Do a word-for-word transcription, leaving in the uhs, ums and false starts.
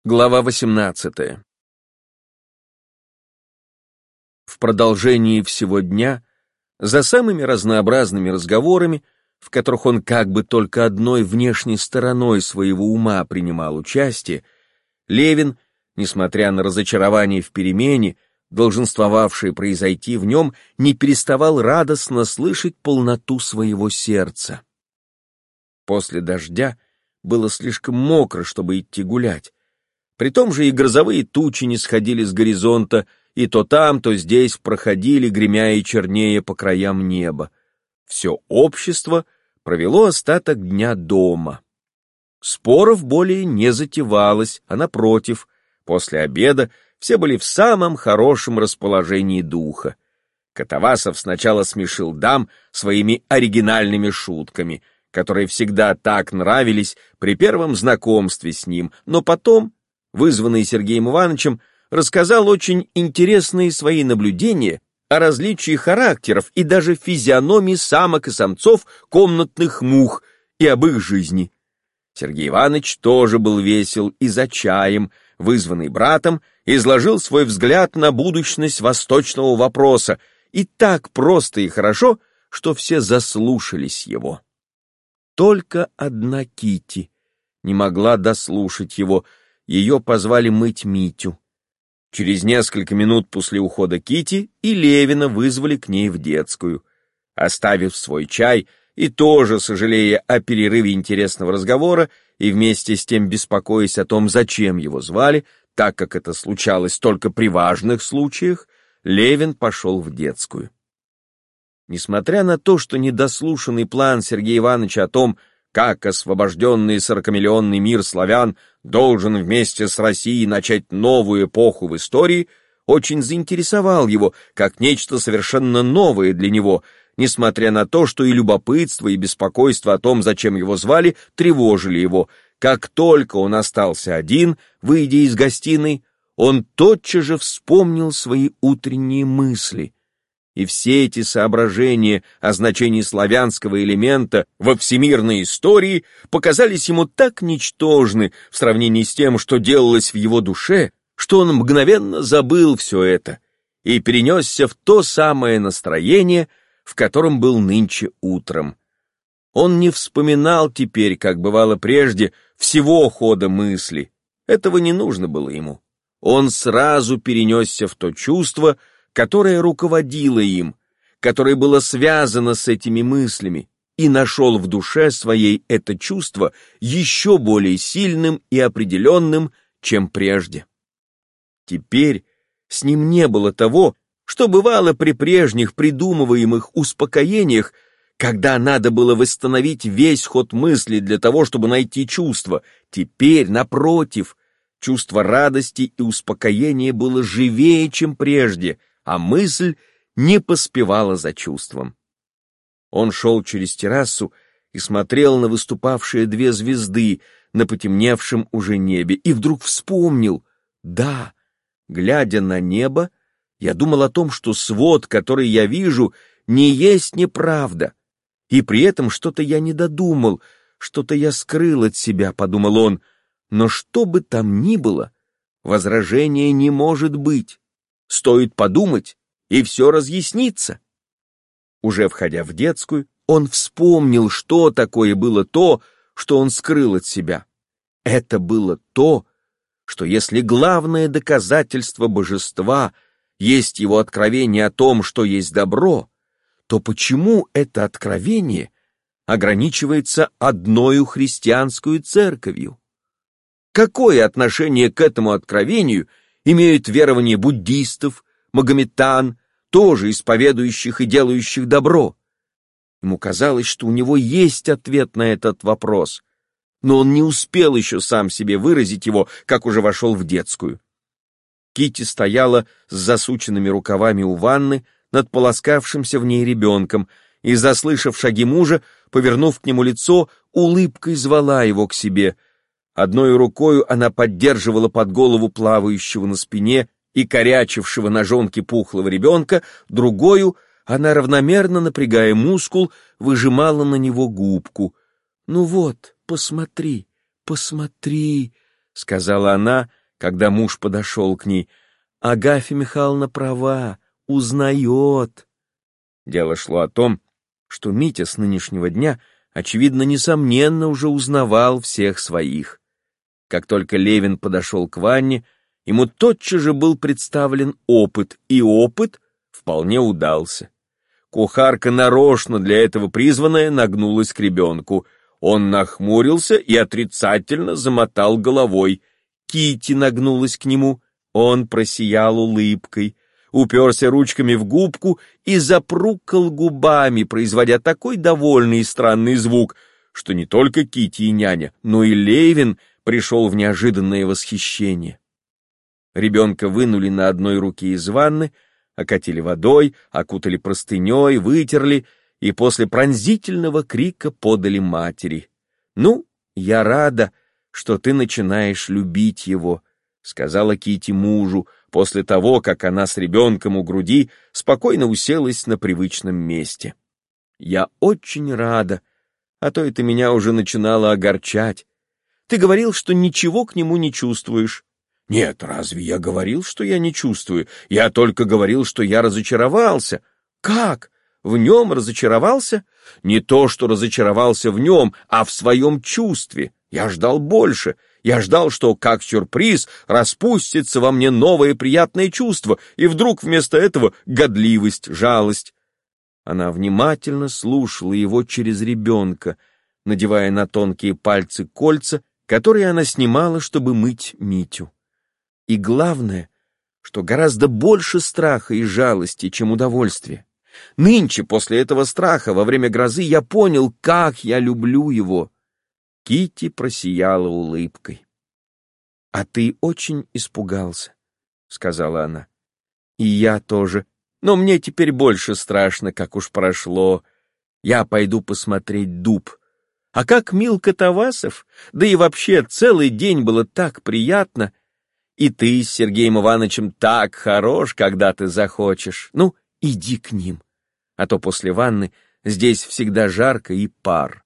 Глава восемнадцатая. В продолжении всего дня, за самыми разнообразными разговорами, в которых он как бы только одной внешней стороной своего ума принимал участие, Левин, несмотря на разочарование в перемене, долженствовавшее произойти в нем, не переставал радостно слышать полноту своего сердца. После дождя было слишком мокро, чтобы идти гулять. При том же и грозовые тучи не сходили с горизонта, и то там, то здесь проходили, гремя и чернея по краям неба. Все общество провело остаток дня дома. Споров более не затевалось, а напротив, после обеда все были в самом хорошем расположении духа. Катавасов сначала смешил дам своими оригинальными шутками, которые всегда так нравились при первом знакомстве с ним, но потом, вызванный Сергеем Ивановичем, рассказал очень интересные свои наблюдения о различии характеров и даже физиономии самок и самцов комнатных мух и об их жизни. Сергей Иванович тоже был весел и за чаем, вызванный братом, изложил свой взгляд на будущность восточного вопроса, и так просто и хорошо, что все заслушались его. Только одна Кити не могла дослушать его. Ее позвали мыть Митю. Через несколько минут после ухода Кити и Левина вызвали к ней в детскую. Оставив свой чай и тоже сожалея о перерыве интересного разговора и вместе с тем беспокоясь о том, зачем его звали, так как это случалось только при важных случаях, Левин пошел в детскую. Несмотря на то, что недослушанный план Сергея Ивановича о том, как освобожденный сорокамиллионный мир славян должен вместе с Россией начать новую эпоху в истории, очень заинтересовал его, как нечто совершенно новое для него, несмотря на то, что и любопытство, и беспокойство о том, зачем его звали, тревожили его. Как только он остался один, выйдя из гостиной, он тотчас же вспомнил свои утренние мысли. И все эти соображения о значении славянского элемента во всемирной истории показались ему так ничтожны в сравнении с тем, что делалось в его душе, что он мгновенно забыл все это и перенесся в то самое настроение, в котором был нынче утром. Он не вспоминал теперь, как бывало прежде, всего хода мысли. Этого не нужно было ему. Он сразу перенесся в то чувство, которое руководило им, которое было связано с этими мыслями, и нашел в душе своей это чувство еще более сильным и определенным, чем прежде. Теперь с ним не было того, что бывало при прежних придумываемых успокоениях, когда надо было восстановить весь ход мысли для того, чтобы найти чувство. Теперь, напротив, чувство радости и успокоения было живее, чем прежде, а мысль не поспевала за чувством. Он шел через террасу и смотрел на выступавшие две звезды на потемневшем уже небе, и вдруг вспомнил, да, глядя на небо, я думал о том, что свод, который я вижу, не есть неправда, и при этом что-то я не додумал, что-то я скрыл от себя, подумал он, но что бы там ни было, возражения не может быть. Стоит подумать, и все разъяснится. Уже входя в детскую, он вспомнил, что такое было то, что он скрыл от себя. Это было то, что если главное доказательство божества есть его откровение о том, что есть добро, то почему это откровение ограничивается одною христианскую церковью? Какое отношение к этому откровению имеют верования буддистов, магометан, тоже исповедующих и делающих добро? Ему казалось, что у него есть ответ на этот вопрос, но он не успел еще сам себе выразить его, как уже вошел в детскую. Кити стояла с засученными рукавами у ванны над полоскавшимся в ней ребенком и, заслышав шаги мужа, повернув к нему лицо, улыбкой звала его к себе. Одной рукою она поддерживала под голову плавающего на спине и корячившего ножонки пухлого ребенка, другою она, равномерно напрягая мускул, выжимала на него губку. «Ну вот, посмотри, посмотри», сказала она, когда муж подошел к ней. Агафья Михайловна права, узнает. Дело шло о том, что Митя с нынешнего дня, очевидно, несомненно, уже узнавал всех своих. Как только Левин подошел к Ванне, ему тотчас же был представлен опыт, и опыт вполне удался. Кухарка, нарочно для этого призванная, нагнулась к ребенку. Он нахмурился и отрицательно замотал головой. Кити нагнулась к нему, он просиял улыбкой, уперся ручками в губку и запрукал губами, производя такой довольный и странный звук, что не только Кити и няня, но и Левин пришел в неожиданное восхищение. Ребенка вынули на одной руке из ванны, окатили водой, окутали простыней, вытерли и после пронзительного крика подали матери. «Ну, я рада, что ты начинаешь любить его», — сказала Кити мужу, после того, как она с ребенком у груди спокойно уселась на привычном месте. «Я очень рада, а то это меня уже начинало огорчать. Ты говорил, что ничего к нему не чувствуешь». «Нет, разве я говорил, что я не чувствую? Я только говорил, что я разочаровался». «Как? В нем разочаровался?» «Не то, что разочаровался в нем, а в своем чувстве. Я ждал больше. Я ждал, что, как сюрприз, распустится во мне новое приятное чувство, и вдруг вместо этого годливость, жалость». Она внимательно слушала его через ребенка, надевая на тонкие пальцы кольца, которые она снимала, чтобы мыть Митю. И главное, что гораздо больше страха и жалости, чем удовольствия. Нынче, после этого страха, во время грозы, я понял, как я люблю его. Кити просияла улыбкой. «А ты очень испугался», — сказала она. «И я тоже. Но мне теперь больше страшно, как уж прошло. Я пойду посмотреть дуб. А как мил Катавасов, да и вообще целый день было так приятно. И ты с Сергеем Ивановичем так хорош, когда ты захочешь. Ну, иди к ним. А то после ванны здесь всегда жарко и пар».